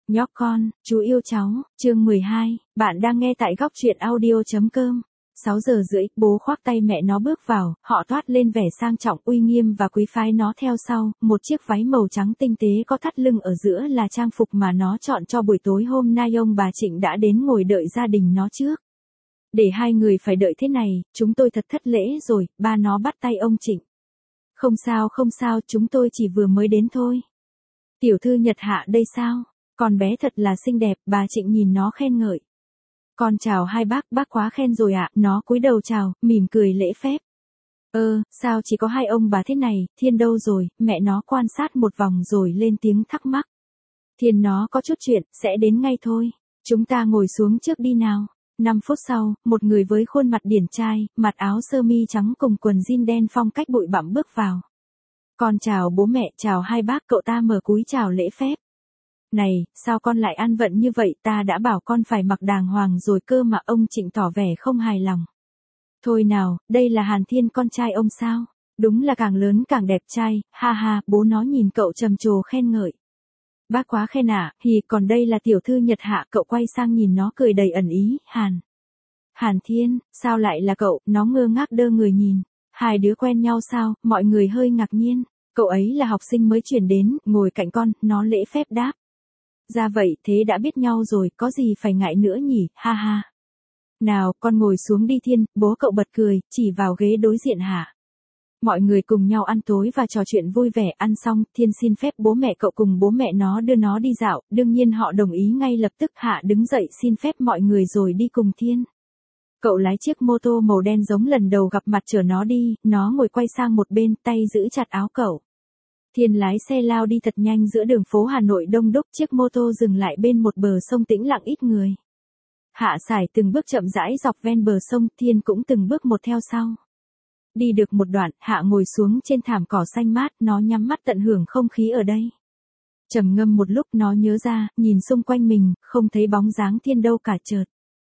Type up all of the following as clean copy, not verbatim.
Nhóc con, chú yêu cháu, chương 12, bạn đang nghe tại góc truyện audio.com. 6 giờ rưỡi, bố khoác tay mẹ nó bước vào, họ toát lên vẻ sang trọng uy nghiêm và quý phái nó theo sau, một chiếc váy màu trắng tinh tế có thắt lưng ở giữa là trang phục mà nó chọn cho buổi tối hôm nay. Ông bà Trịnh đã đến ngồi đợi gia đình nó trước. Để hai người phải đợi thế này, chúng tôi thật thất lễ rồi, ba nó bắt tay ông Trịnh. Không sao, chúng tôi chỉ vừa mới đến thôi. Tiểu thư Nhật Hạ đây sao? Con bé thật là xinh đẹp, bà Trịnh nhìn nó khen ngợi. Con chào hai bác quá khen rồi ạ, nó cúi đầu chào, mỉm cười lễ phép. Sao chỉ có hai ông bà thế này, Thiên đâu rồi, mẹ nó quan sát một vòng rồi lên tiếng thắc mắc. Thiên nó có chút chuyện, sẽ đến ngay thôi. Chúng ta ngồi xuống trước đi nào. 5 phút sau, một người với khuôn mặt điển trai, mặc áo sơ mi trắng cùng quần jean đen phong cách bụi bặm bước vào. Con chào bố mẹ, chào hai bác, cậu ta mở cúi chào lễ phép. Này, sao con lại ăn vận như vậy, ta đã bảo con phải mặc đàng hoàng rồi cơ mà. Ông Trịnh tỏ vẻ không hài lòng. Thôi nào, đây là Hàn Thiên con trai ông sao? Đúng là càng lớn càng đẹp trai, ha ha, bố nó nhìn cậu trầm trồ khen ngợi. Bác quá khen ạ, còn đây là tiểu thư Nhật Hạ, cậu quay sang nhìn nó cười đầy ẩn ý, Hàn Thiên, sao lại là cậu, nó ngơ ngác đơ người nhìn. Hai đứa quen nhau sao, mọi người hơi ngạc nhiên. Cậu ấy là học sinh mới chuyển đến, ngồi cạnh con, nó lễ phép đáp. Ra vậy, thế đã biết nhau rồi, có gì phải ngại nữa nhỉ, ha ha. Nào, con ngồi xuống đi Thiên, bố cậu bật cười, chỉ vào ghế đối diện Hạ. Mọi người cùng nhau ăn tối và trò chuyện vui vẻ. Ăn xong, Thiên xin phép bố mẹ cậu cùng bố mẹ nó đưa nó đi dạo, đương nhiên họ đồng ý ngay lập tức. Hạ đứng dậy xin phép mọi người rồi đi cùng Thiên. Cậu lái chiếc mô tô màu đen giống lần đầu gặp mặt chở nó đi, nó ngồi quay sang một bên, tay giữ chặt áo cậu. Thiên lái xe lao đi thật nhanh giữa đường phố Hà Nội đông đúc, chiếc mô tô dừng lại bên một bờ sông tĩnh lặng ít người. Hạ sải từng bước chậm rãi dọc ven bờ sông, Thiên cũng từng bước một theo sau. Đi được một đoạn, Hạ ngồi xuống trên thảm cỏ xanh mát, nó nhắm mắt tận hưởng không khí ở đây. Trầm ngâm một lúc nó nhớ ra, nhìn xung quanh mình, không thấy bóng dáng Thiên đâu cả chợt.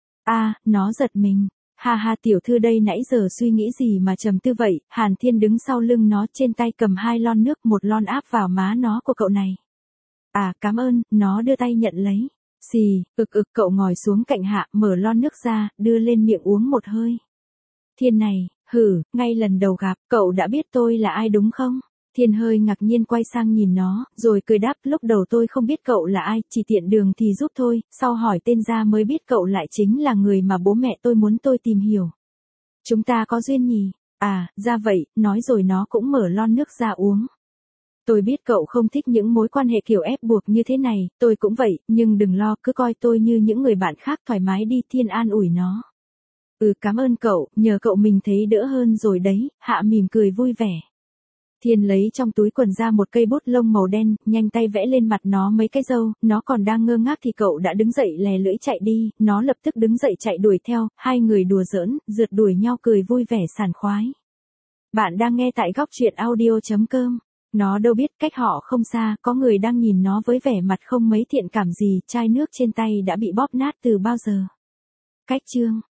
Nó giật mình. Ha ha, tiểu thư đây nãy giờ suy nghĩ gì mà trầm tư vậy. Hàn Thiên đứng sau lưng nó, trên tay cầm 2 lon nước, một lon áp vào má nó của cậu này. Cảm ơn, nó đưa tay nhận lấy. Xì, cậu ngồi xuống cạnh Hạ, mở lon nước ra, đưa lên miệng uống một hơi. Thiên này, ngay lần đầu gặp, cậu đã biết tôi là ai đúng không? Thiên hơi ngạc nhiên quay sang nhìn nó, rồi cười đáp, lúc đầu tôi không biết cậu là ai, chỉ tiện đường thì giúp thôi, sau hỏi tên ra mới biết cậu lại chính là người mà bố mẹ tôi muốn tôi tìm hiểu. Chúng ta có duyên nhỉ? Ra vậy, nói rồi nó cũng mở lon nước ra uống. Tôi biết cậu không thích những mối quan hệ kiểu ép buộc như thế này, tôi cũng vậy, nhưng đừng lo, cứ coi tôi như những người bạn khác, thoải mái đi. Thiên an ủi nó. Cảm ơn cậu, nhờ cậu mình thấy đỡ hơn rồi đấy. Hạ mỉm cười vui vẻ. Thiên lấy trong túi quần ra một cây bút lông màu đen, nhanh tay vẽ lên mặt nó mấy cái râu. Nó còn đang ngơ ngác thì cậu đã đứng dậy lè lưỡi chạy đi, nó lập tức đứng dậy chạy đuổi theo, hai người đùa giỡn, rượt đuổi nhau cười vui vẻ sảng khoái. Bạn đang nghe tại góc truyện audio.com. Nó đâu biết cách họ không xa, có người đang nhìn nó với vẻ mặt không mấy thiện cảm gì, chai nước trên tay đã bị bóp nát từ bao giờ. Cách chương